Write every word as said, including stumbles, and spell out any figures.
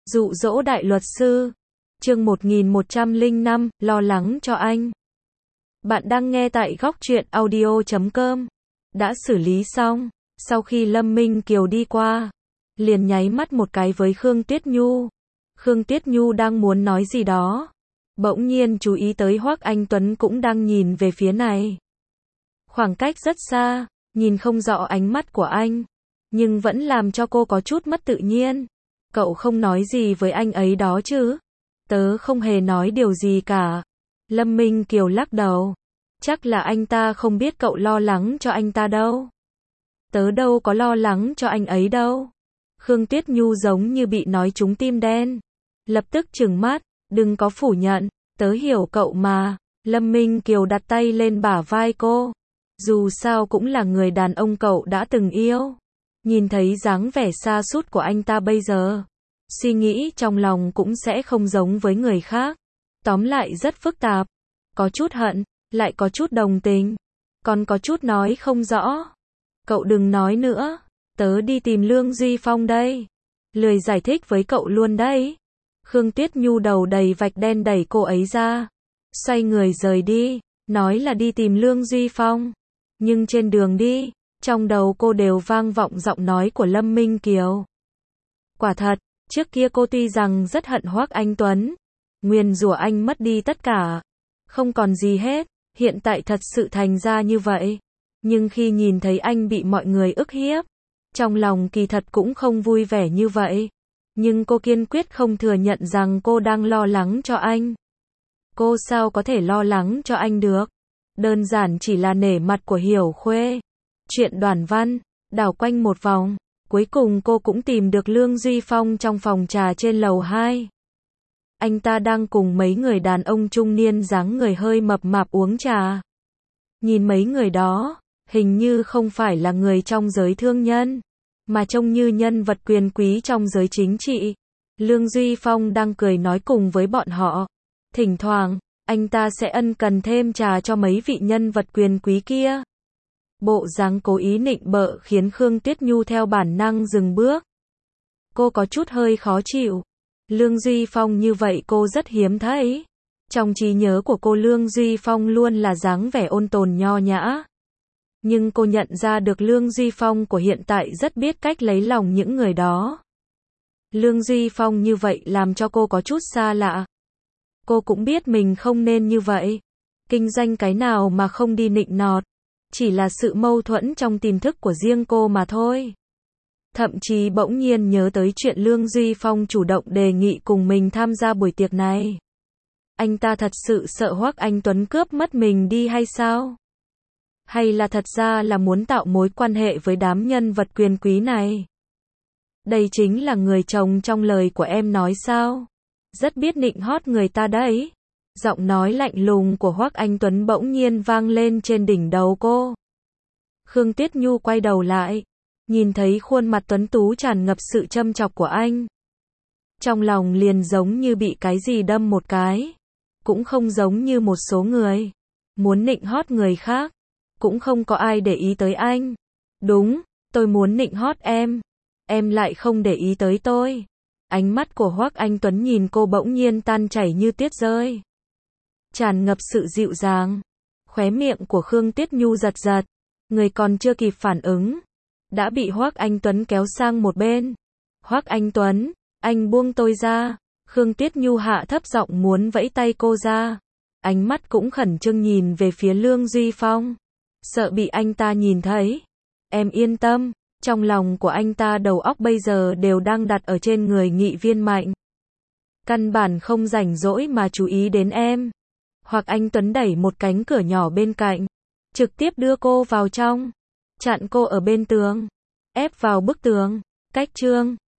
Dụ dỗ đại luật sư. Chương một nghìn một trăm lẻ năm, lo lắng cho anh. Bạn đang nghe tại góc truyện audio chấm com. Đã xử lý xong, sau khi Lâm Minh Kiều đi qua, liền nháy mắt một cái với Khương Tuyết Nhu. Khương Tuyết Nhu đang muốn nói gì đó, bỗng nhiên chú ý tới Hoắc Anh Tuấn cũng đang nhìn về phía này. Khoảng cách rất xa, nhìn không rõ ánh mắt của anh, nhưng vẫn làm cho cô có chút mất tự nhiên. Cậu không nói gì với anh ấy đó chứ? Tớ không hề nói điều gì cả. Lâm Minh Kiều lắc đầu. Chắc là anh ta không biết cậu lo lắng cho anh ta đâu. Tớ đâu có lo lắng cho anh ấy đâu. Khương Tuyết Nhu giống như bị nói trúng tim đen. Lập tức trừng mắt, đừng có phủ nhận, tớ hiểu cậu mà. Lâm Minh Kiều đặt tay lên bả vai cô. Dù sao cũng là người đàn ông cậu đã từng yêu. Nhìn thấy dáng vẻ xa sút của anh ta bây giờ, suy nghĩ trong lòng cũng sẽ không giống với người khác. Tóm lại rất phức tạp. Có chút hận, lại có chút đồng tình, còn có chút nói không rõ. Cậu đừng nói nữa, tớ đi tìm Lương Duy Phong đây. Lười giải thích với cậu luôn đấy. Khương Tuyết Nhu đầu đầy vạch đen đẩy cô ấy ra, xoay người rời đi, nói là đi tìm Lương Duy Phong. Nhưng trên đường đi, trong đầu cô đều vang vọng giọng nói của Lâm Minh Kiều. Quả thật, trước kia cô tuy rằng rất hận Hoắc Anh Tuấn, nguyền rủa anh mất đi tất cả, không còn gì hết, hiện tại thật sự thành ra như vậy. Nhưng khi nhìn thấy anh bị mọi người ức hiếp, trong lòng kỳ thật cũng không vui vẻ như vậy. Nhưng cô kiên quyết không thừa nhận rằng cô đang lo lắng cho anh. Cô sao có thể lo lắng cho anh được? Đơn giản chỉ là nể mặt của Hiểu Khuê. Chuyện Đoàn Văn, đảo quanh một vòng, cuối cùng cô cũng tìm được Lương Duy Phong trong phòng trà trên lầu hai. Anh ta đang cùng mấy người đàn ông trung niên dáng người hơi mập mạp uống trà. Nhìn mấy người đó, hình như không phải là người trong giới thương nhân, mà trông như nhân vật quyền quý trong giới chính trị. Lương Duy Phong đang cười nói cùng với bọn họ. Thỉnh thoảng, anh ta sẽ ân cần thêm trà cho mấy vị nhân vật quyền quý kia. Bộ dáng cố ý nịnh bợ khiến Khương Tuyết Nhu theo bản năng dừng bước. Cô có chút hơi khó chịu. Lương Duy Phong như vậy cô rất hiếm thấy. Trong trí nhớ của cô, Lương Duy Phong luôn là dáng vẻ ôn tồn nho nhã. Nhưng cô nhận ra được Lương Duy Phong của hiện tại rất biết cách lấy lòng những người đó. Lương Duy Phong như vậy làm cho cô có chút xa lạ. Cô cũng biết mình không nên như vậy. Kinh doanh cái nào mà không đi nịnh nọt. Chỉ là sự mâu thuẫn trong tiềm thức của riêng cô mà thôi. Thậm chí bỗng nhiên nhớ tới chuyện Lương Duy Phong chủ động đề nghị cùng mình tham gia buổi tiệc này. Anh ta thật sự sợ Hoắc Anh Tuấn cướp mất mình đi hay sao? Hay là thật ra là muốn tạo mối quan hệ với đám nhân vật quyền quý này? Đây chính là người chồng trong lời của em nói sao? Rất biết nịnh hót người ta đấy. Giọng nói lạnh lùng của Hoắc Anh Tuấn bỗng nhiên vang lên trên đỉnh đầu cô. Khương Tuyết Nhu quay đầu lại, nhìn thấy khuôn mặt tuấn tú tràn ngập sự châm chọc của anh. Trong lòng liền giống như bị cái gì đâm một cái. Cũng không giống như một số người muốn nịnh hót người khác, cũng không có ai để ý tới anh. Đúng, tôi muốn nịnh hót em, em lại không để ý tới tôi. Ánh mắt của Hoắc Anh Tuấn nhìn cô bỗng nhiên tan chảy như tuyết rơi, tràn ngập sự dịu dàng. Khóe miệng của Khương Tuyết Nhu giật giật, người còn chưa kịp phản ứng, đã bị Hoắc Anh Tuấn kéo sang một bên. Hoắc Anh Tuấn, anh buông tôi ra. Khương Tuyết Nhu hạ thấp giọng muốn vẫy tay cô ra. Ánh mắt cũng khẩn trương nhìn về phía Lương Duy Phong, sợ bị anh ta nhìn thấy. Em yên tâm, trong lòng của anh ta đầu óc bây giờ đều đang đặt ở trên người Nghị Viên Mạnh. Căn bản không rảnh rỗi mà chú ý đến em. Hoặc anh Tuấn đẩy một cánh cửa nhỏ bên cạnh, trực tiếp đưa cô vào trong, chặn cô ở bên tường, ép vào bức tường. Cách chương